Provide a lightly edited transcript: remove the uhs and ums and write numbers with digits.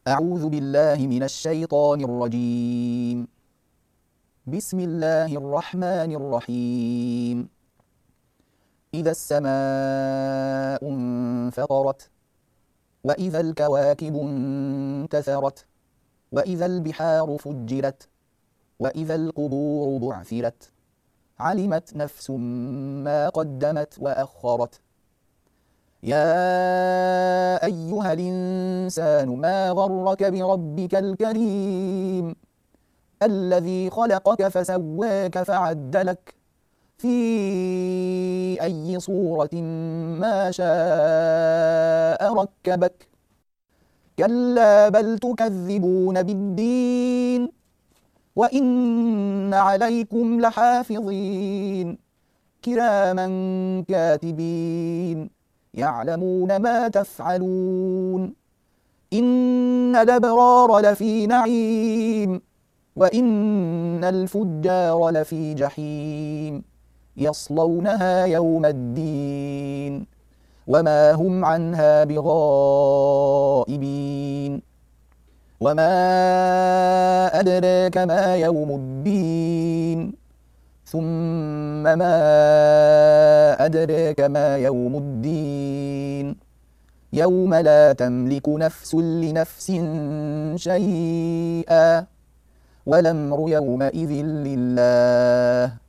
أعوذ بالله من الشيطان الرجيم. بسم الله الرحمن الرحيم. إذا السماء انفطرت، وإذا الكواكب انتثرت، وإذا البحار فجرت، وإذا القبور بعثرت، علمت نفس ما قدمت وأخرت. يا أيها الإنسان ما غرك بربك الكريم الذي خلقك فسواك فعدلك في أي صورة ما شاء ركبك. كلا بل تكذبون بالدين، وإن عليكم لحافظين كراما كاتبين يعلمون ما تفعلون. إن الأبرار لفي نعيم، وإن الفجار لفي جحيم يصلونها يوم الدين وما هم عنها بغائبين. وما أدراك ما يوم الدين، ثم ما أدراك ما يوم الدين. يوم لا تملك نفس لنفس شيئا، والأمر يومئذ لله.